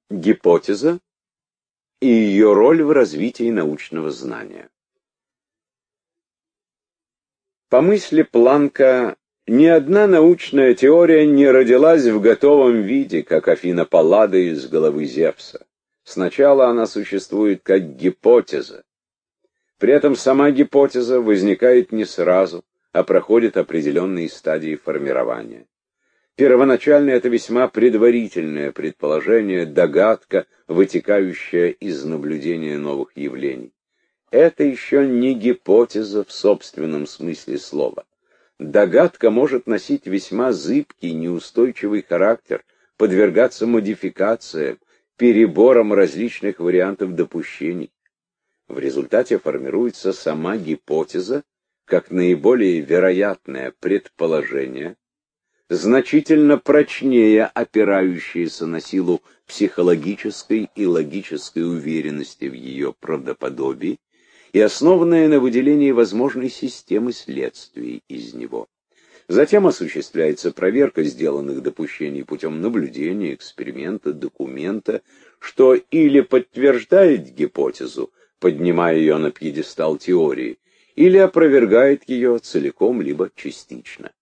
Гипотеза и ее роль в развитии научного знания. По мысли Планка, ни одна научная теория не родилась в готовом виде, как Афина Паллада из головы Зевса. Сначала она существует как гипотеза. При этом сама гипотеза возникает не сразу, а проходит определенные стадии формирования. Первоначально это весьма предварительное предположение, догадка, вытекающая из наблюдения новых явлений. Это еще не гипотеза в собственном смысле слова. Догадка может носить весьма зыбкий, неустойчивый характер, подвергаться модификациям, переборам различных вариантов допущений. В результате формируется сама гипотеза как наиболее вероятное предположение, значительно прочнее опирающееся на силу психологической и логической уверенности в ее правдоподобии и основанное на выделении возможной системы следствий из него. Затем осуществляется проверка сделанных допущений путем наблюдения, эксперимента, документа, что или подтверждает гипотезу, поднимая ее на пьедестал теории, или опровергает ее целиком либо частично.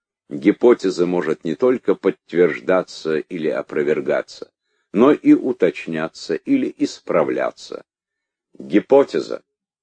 Гипотеза может не только подтверждаться или опровергаться, но и уточняться или исправляться. Гипотеза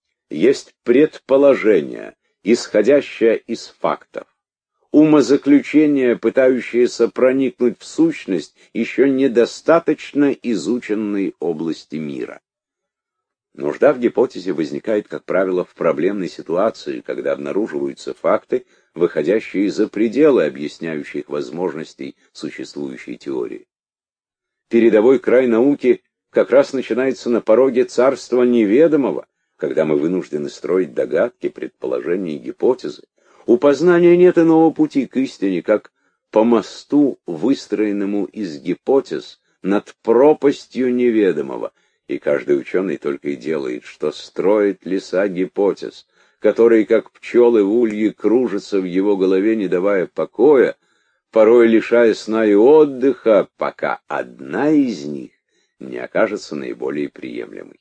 есть предположение, исходящее из фактов, умозаключение, пытающееся проникнуть в сущность еще недостаточно изученной области мира. Нужда в гипотезе возникает, как правило, в проблемной ситуации, когда обнаруживаются факты, выходящие за пределы объясняющих возможностей существующей теории. Передовой край науки как раз начинается на пороге царства неведомого, когда мы вынуждены строить догадки, предположения и гипотезы. У познания нет иного пути к истине, как по мосту, выстроенному из гипотез, над пропастью неведомого, и каждый ученый только и делает, что строит леса гипотез, которые, как пчелы в улье, кружатся в его голове, не давая покоя, порой лишая сна и отдыха, пока одна из них не окажется наиболее приемлемой.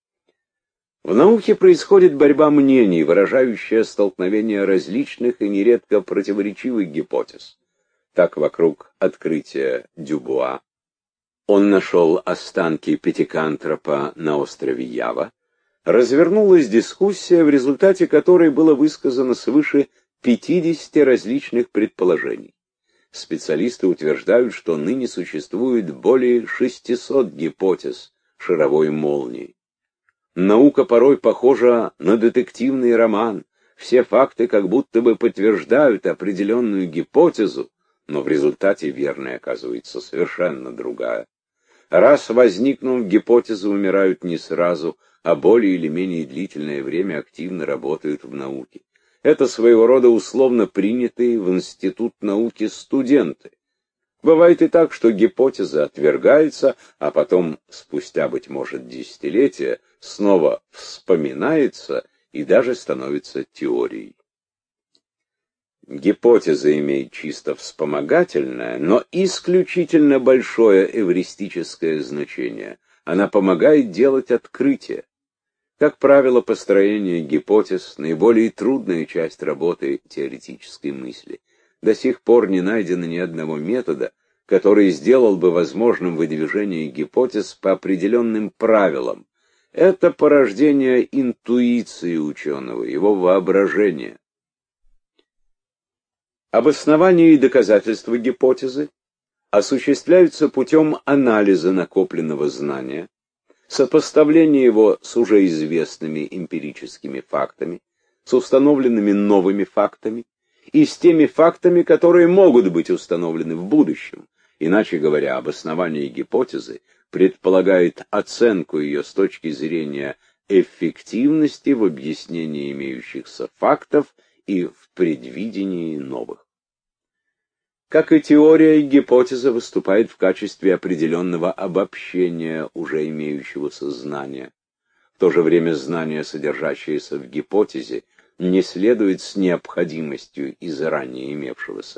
В науке происходит борьба мнений, выражающая столкновение различных и нередко противоречивых гипотез. Так вокруг открытия Дюбуа, он нашел останки пятикантропа на острове Ява, развернулась дискуссия, в результате которой было высказано свыше 50 различных предположений. Специалисты утверждают, что ныне существует более 600 гипотез шаровой молнии. Наука порой похожа на детективный роман. Все факты как будто бы подтверждают определенную гипотезу, но в результате верной оказывается совершенно другая. Раз возникнув, гипотезы умирают не сразу, а более или менее длительное время активно работают в науке. Это своего рода условно принятые в институт науки студенты. Бывает и так, что гипотеза отвергается, а потом, спустя, быть может, десятилетия, снова вспоминается и даже становится теорией. Гипотеза имеет чисто вспомогательное, но исключительно большое эвристическое значение. Она помогает делать открытия. Как правило, построение гипотез – наиболее трудная часть работы теоретической мысли. До сих пор не найдено ни одного метода, который сделал бы возможным выдвижение гипотез по определенным правилам. Это порождение интуиции ученого, его воображения. Обоснование и доказательства гипотезы осуществляются путем анализа накопленного знания, сопоставления его с уже известными эмпирическими фактами, с установленными новыми фактами и с теми фактами, которые могут быть установлены в будущем. Иначе говоря, обоснование гипотезы предполагает оценку ее с точки зрения эффективности в объяснении имеющихся фактов и в предвидении новых. Как и теория, гипотеза выступает в качестве определенного обобщения уже имеющегося знания. В то же время знание, содержащееся в гипотезе, не следует с необходимостью из ранее имевшегося.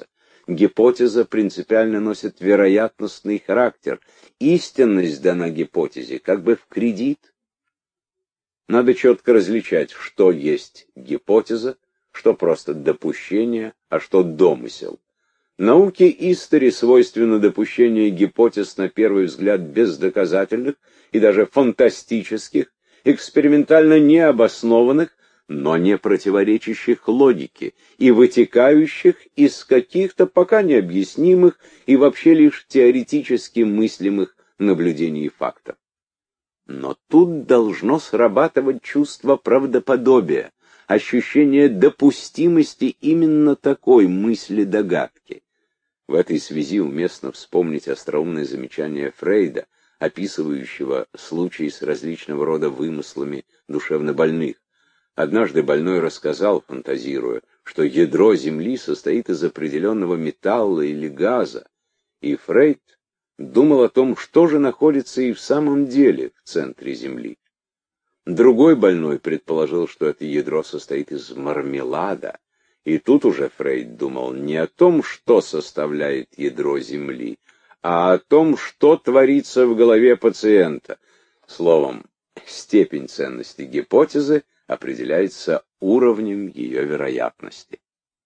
Гипотеза принципиально носит вероятностный характер. Истинность дана гипотезе как бы в кредит. Надо четко различать, что есть гипотеза, что просто допущение, а что домысел. Науке истори свойственно допущение гипотез на первый взгляд бездоказательных и даже фантастических, экспериментально необоснованных, но не противоречащих логике и вытекающих из каких-то пока необъяснимых и вообще лишь теоретически мыслимых наблюдений и фактов. Но тут должно срабатывать чувство правдоподобия, ощущение допустимости именно такой мысли-догадки. В этой связи уместно вспомнить остроумное замечание Фрейда, описывающего случаи с различного рода вымыслами душевнобольных. Однажды больной рассказал, фантазируя, что ядро Земли состоит из определенного металла или газа, и Фрейд думал о том, что же находится и в самом деле в центре Земли. Другой больной предположил, что это ядро состоит из мармелада, и тут уже Фрейд думал не о том, что составляет ядро Земли, а о том, что творится в голове пациента. Словом, степень ценности гипотезы определяется уровнем ее вероятности.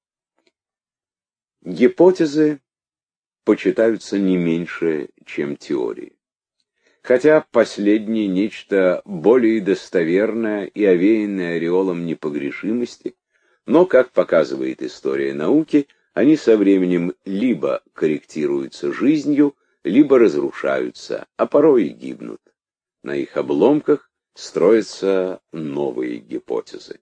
Гипотезы почитаются не меньше, чем теории. Хотя последние нечто более достоверное и овеянное ореолом непогрешимости, но, как показывает история науки, они со временем либо корректируются жизнью, либо разрушаются, а порой и гибнут. На их обломках строятся новые гипотезы.